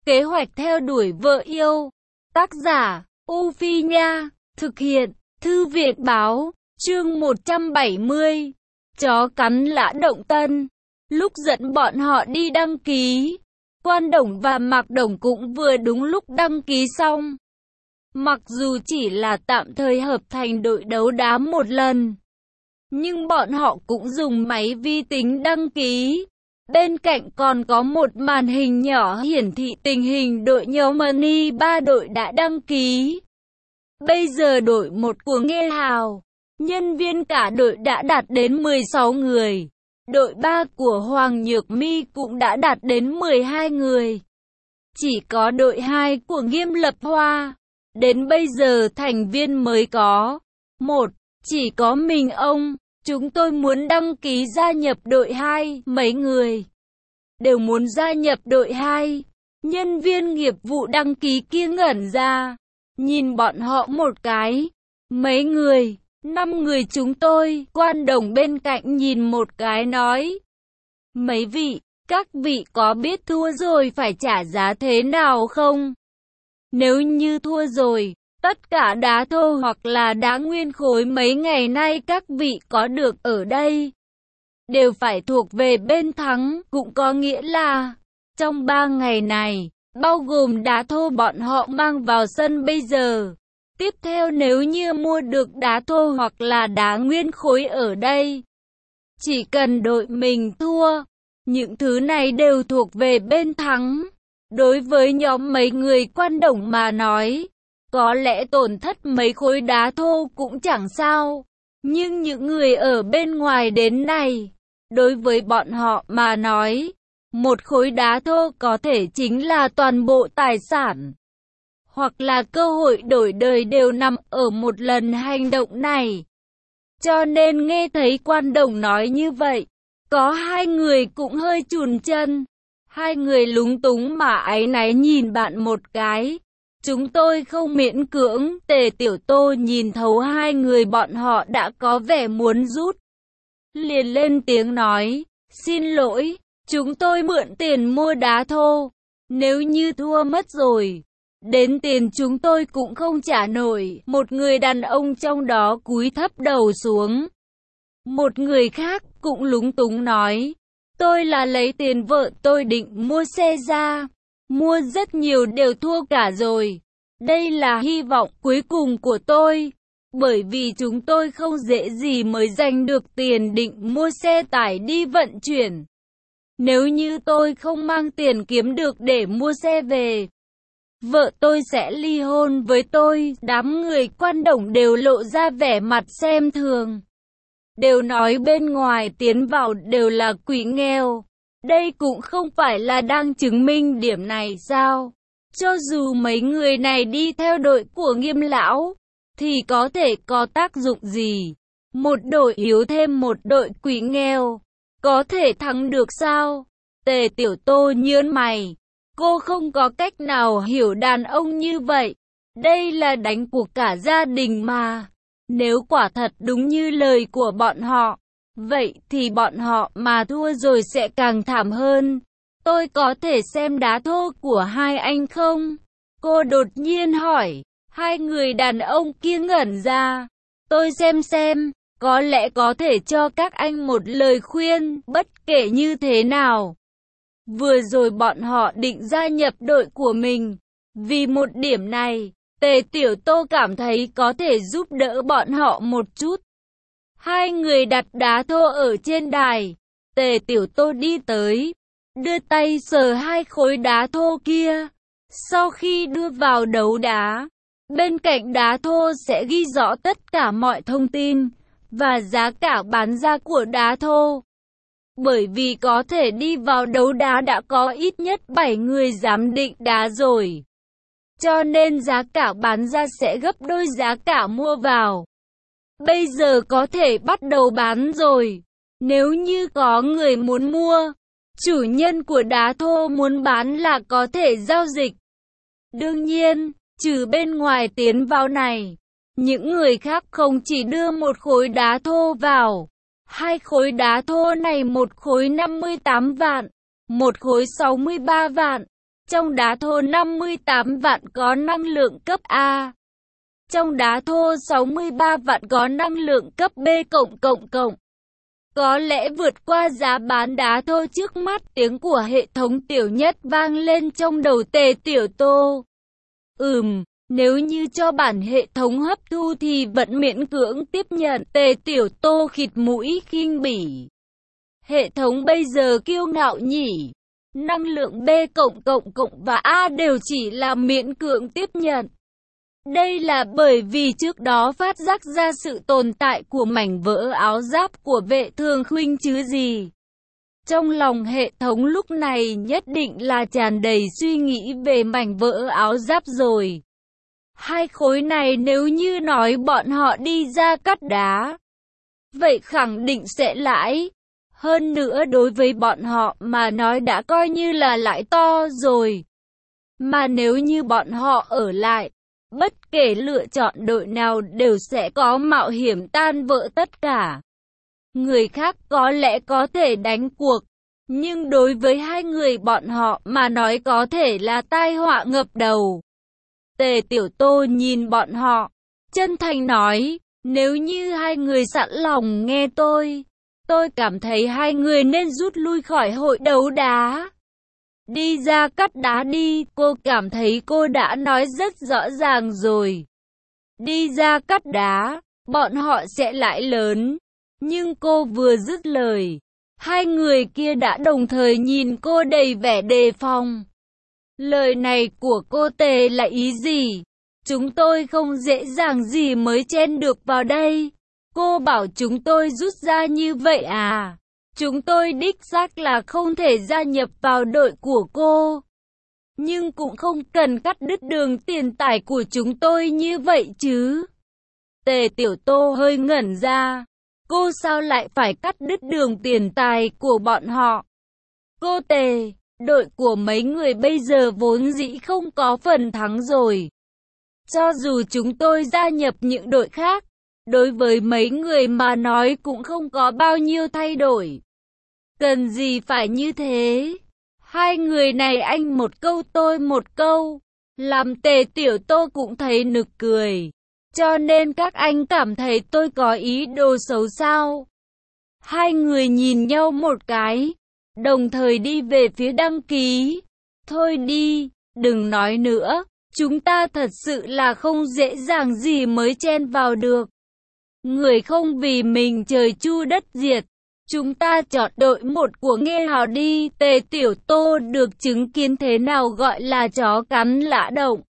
Kế hoạch theo đuổi vợ yêu. Tác giả, U Phi Nha. Thực hiện, Thư viện Báo. Chương 170. Chó cắn Lã Động Tân. Lúc dẫn bọn họ đi đăng ký, Quan Đồng và Mạc Đồng cũng vừa đúng lúc đăng ký xong. Mặc dù chỉ là tạm thời hợp thành đội đấu đá một lần, nhưng bọn họ cũng dùng máy vi tính đăng ký. Bên cạnh còn có một màn hình nhỏ hiển thị tình hình đội nhóm Money 3 đội đã đăng ký. Bây giờ đội 1 của Nghê Hào, nhân viên cả đội đã đạt đến 16 người. Đội 3 của Hoàng Nhược Mi cũng đã đạt đến 12 người. Chỉ có đội 2 của Nghiêm Lập Hoa, đến bây giờ thành viên mới có 1, chỉ có mình ông. Chúng tôi muốn đăng ký gia nhập đội 2, mấy người đều muốn gia nhập đội 2. Nhân viên nghiệp vụ đăng ký kia ngẩn ra, nhìn bọn họ một cái. Mấy người? 5 người chúng tôi. Quan Đồng bên cạnh nhìn một cái nói. Mấy vị, các vị có biết thua rồi phải trả giá thế nào không? Nếu như thua rồi, tất cả đá thô hoặc là đá nguyên khối mấy ngày nay các vị có được ở đây đều phải thuộc về bên thắng, cũng có nghĩa là trong 3 ngày này, bao gồm đá thô bọn họ mang vào sân bây giờ. Tiếp theo nếu như mua được đá thô hoặc là đá nguyên khối ở đây, chỉ cần đội mình thua, những thứ này đều thuộc về bên thắng. Đối với nhóm mấy người Quan Đồng mà nói, có lẽ tổn thất mấy khối đá thô cũng chẳng sao. Nhưng những người ở bên ngoài đến này, đối với bọn họ mà nói, một khối đá thô có thể chính là toàn bộ tài sản, hoặc là cơ hội đổi đời đều nằm ở một lần hành động này. Cho nên nghe thấy Quan Đồng nói như vậy, có 2 người cũng hơi chùn chân. 2 người lúng túng mà áy náy nhìn bạn một cái. Chúng tôi không miễn cưỡng. Tề Tiểu Tô nhìn thấu 2 người bọn họ đã có vẻ muốn rút, liền lên tiếng nói, xin lỗi, chúng tôi mượn tiền mua đá thô. Nếu như thua mất rồi, đến tiền chúng tôi cũng không trả nổi. Một người đàn ông trong đó cúi thấp đầu xuống. Một người khác cũng lúng túng nói, tôi là lấy tiền vợ tôi định mua xe ra. Mua rất nhiều đều thua cả rồi. Đây là hy vọng cuối cùng của tôi. Bởi vì chúng tôi không dễ gì mới giành được tiền định mua xe tải đi vận chuyển. Nếu như tôi không mang tiền kiếm được để mua xe về, vợ tôi sẽ ly hôn với tôi. Đám người Quan Đồng đều lộ ra vẻ mặt xem thường, đều nói bên ngoài tiến vào đều là quỷ nghèo. Đây cũng không phải là đang chứng minh điểm này sao? Cho dù mấy người này đi theo đội của Nghiêm lão, thì có thể có tác dụng gì? Một đội yếu thêm một đội quỷ nghèo, có thể thắng được sao? Tề Tiểu Tô nhớn mày. Cô không có cách nào hiểu đàn ông như vậy. Đây là đánh cuộc cả gia đình mà. Nếu quả thật đúng như lời của bọn họ, vậy thì bọn họ mà thua rồi sẽ càng thảm hơn. Tôi có thể xem đá thô của 2 anh không? Cô đột nhiên hỏi. 2 người đàn ông kia ngẩn ra. Tôi xem, có lẽ có thể cho các anh một lời khuyên, bất kể như thế nào. Vừa rồi bọn họ định gia nhập đội của mình. Vì một điểm này, Tề Tiểu Tô cảm thấy có thể giúp đỡ bọn họ một chút. 2 người đặt đá thô ở trên đài. Tề Tiểu Tô đi tới, đưa tay sờ 2 khối đá thô kia. Sau khi đưa vào đấu đá, bên cạnh đá thô sẽ ghi rõ tất cả mọi thông tin và giá cả bán ra của đá thô. Bởi vì có thể đi vào đấu đá đã có ít nhất 7 người giám định đá rồi, cho nên giá cả bán ra sẽ gấp đôi giá cả mua vào. Bây giờ có thể bắt đầu bán rồi. Nếu như có người muốn mua, chủ nhân của đá thô muốn bán là có thể giao dịch. Đương nhiên, trừ bên ngoài tiến vào này, những người khác không chỉ đưa một khối đá thô vào. 2 khối đá thô này, một khối 58 vạn, một khối 63 vạn. Trong đá thô 58 vạn có năng lượng cấp A. Trong đá thô 63 vạn có năng lượng cấp B cộng. Có lẽ vượt qua giá bán đá thô trước mắt, tiếng của hệ thống Tiểu Nhất vang lên trong đầu Tề Tiểu Tô. Nếu như cho bản hệ thống hấp thu thì vẫn miễn cưỡng tiếp nhận. Tề Tiểu Tô khịt mũi khinh bỉ. Hệ thống bây giờ kiêu ngạo nhỉ. Năng lượng B cộng và A đều chỉ là miễn cưỡng tiếp nhận. Đây là bởi vì trước đó phát giác ra sự tồn tại của mảnh vỡ áo giáp của Vệ Thương Khuynh chứ gì. Trong lòng hệ thống lúc này nhất định là tràn đầy suy nghĩ về mảnh vỡ áo giáp rồi. Hai khối này nếu như nói bọn họ đi ra cắt đá, vậy khẳng định sẽ lãi. Hơn nữa đối với bọn họ mà nói đã coi như là lãi to rồi. Mà nếu như bọn họ ở lại, bất kể lựa chọn đội nào đều sẽ có mạo hiểm tan vỡ tất cả. Người khác có lẽ có thể đánh cuộc, nhưng đối với hai người bọn họ mà nói có thể là tai họa ngập đầu. Tề Tiểu Tô nhìn bọn họ, chân thành nói, nếu như hai người sẵn lòng nghe tôi cảm thấy hai người nên rút lui khỏi hội đấu đá. Đi ra cắt đá đi, cô cảm thấy cô đã nói rất rõ ràng rồi. Đi ra cắt đá, bọn họ sẽ lãi lớn. Nhưng cô vừa dứt lời, hai người kia đã đồng thời nhìn cô đầy vẻ đề phòng. Lời này của cô Tề là ý gì? Chúng tôi không dễ dàng gì mới chen được vào đây. Cô bảo chúng tôi rút ra như vậy à? Chúng tôi đích xác là không thể gia nhập vào đội của cô. Nhưng cũng không cần cắt đứt đường tiền tài của chúng tôi như vậy chứ. Tề Tiểu Tô hơi ngẩn ra. Cô sao lại phải cắt đứt đường tiền tài của bọn họ? Cô Tề, đội của mấy người bây giờ vốn dĩ không có phần thắng rồi. Cho dù chúng tôi gia nhập những đội khác, đối với mấy người mà nói cũng không có bao nhiêu thay đổi. Cần gì phải như thế? Hai người này anh một câu tôi một câu, làm Tề Tiểu Tô cũng thấy nực cười. Cho nên các anh cảm thấy tôi có ý đồ xấu sao? Hai người nhìn nhau một cái, đồng thời đi về phía đăng ký. Thôi đi, đừng nói nữa, chúng ta thật sự là không dễ dàng gì mới chen vào được. Người không vì mình trời chu đất diệt. Chúng ta chọn đội một của Nghe Hào đi. Tề Tiểu Tô được chứng kiến thế nào gọi là chó cắn lã động.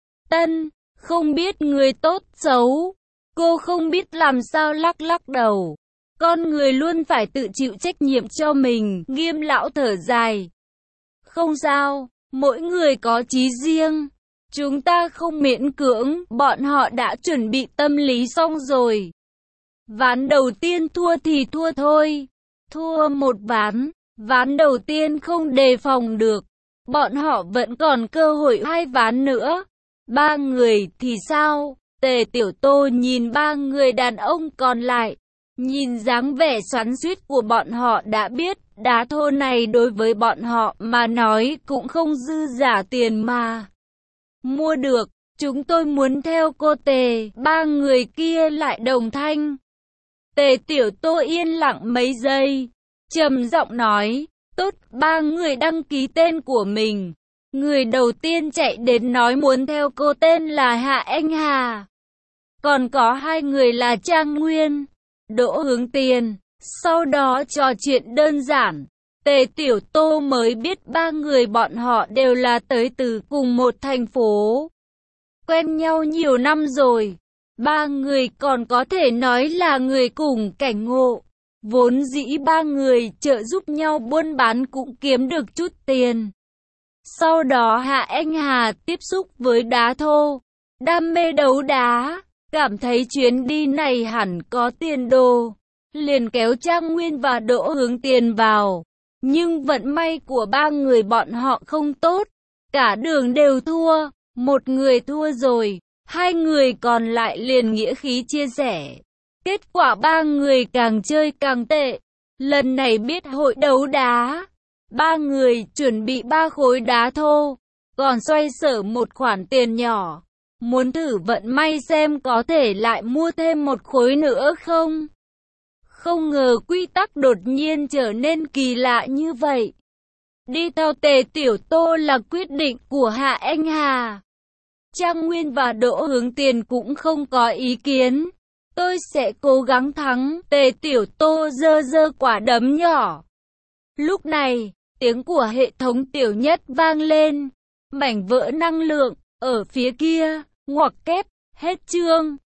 Tân, không biết người tốt xấu. Cô không biết làm sao lắc đầu. Con người luôn phải tự chịu trách nhiệm cho mình. Nghiêm lão thở dài. Không sao, mỗi người có chí riêng. Chúng ta không miễn cưỡng, bọn họ đã chuẩn bị tâm lý xong rồi. Ván đầu tiên thua thì thua thôi. Thua một ván, ván đầu tiên không đề phòng được. Bọn họ vẫn còn cơ hội hai ván nữa. Ba người thì sao? Tề Tiểu Tô nhìn ba người đàn ông còn lại. Nhìn dáng vẻ xoắn xuýt của bọn họ đã biết, đá thô này đối với bọn họ mà nói cũng không dư giả tiền mà mua được. Chúng tôi muốn theo cô Tề. Ba người kia lại đồng thanh. Tề Tiểu Tô yên lặng mấy giây, trầm giọng nói, tốt, ba người đăng ký tên của mình. Người đầu tiên chạy đến nói muốn theo cô tên là Hạ Anh Hà. Còn có hai người là Trang Nguyên, Đỗ Hướng Tiền. Sau đó trò chuyện đơn giản, Tề Tiểu Tô mới biết ba người bọn họ đều là tới từ cùng một thành phố. Quen nhau nhiều năm rồi. Ba người còn có thể nói là người cùng cảnh ngộ. Vốn dĩ ba người trợ giúp nhau buôn bán cũng kiếm được chút tiền. Sau đó Hạ Anh Hà tiếp xúc với đá thô, đam mê đấu đá, cảm thấy chuyến đi này hẳn có tiền đồ, liền kéo Trang Nguyên và Đỗ Hướng Tiền vào. Nhưng vận may của ba người bọn họ không tốt, cả đường đều thua, một người thua rồi. Hai người còn lại liền nghĩa khí chia sẻ. Kết quả ba người càng chơi càng tệ. Lần này biết hội đấu đá, ba người chuẩn bị 3 khối đá thô, còn xoay sở một khoản tiền nhỏ. Muốn thử vận may xem có thể lại mua thêm một khối nữa không? Không ngờ quy tắc đột nhiên trở nên kỳ lạ như vậy. Đi theo Tề Tiểu Tô là quyết định của Hạ Anh Hà. Trang Nguyên và Đỗ Hướng Tiền cũng không có ý kiến. Tôi sẽ cố gắng thắng. Tề Tiểu Tô giơ giơ quả đấm nhỏ. Lúc này, tiếng của hệ thống tiểu nhất vang lên. Mảnh vỡ năng lượng, ở phía kia, ngoặc kép, hết chương.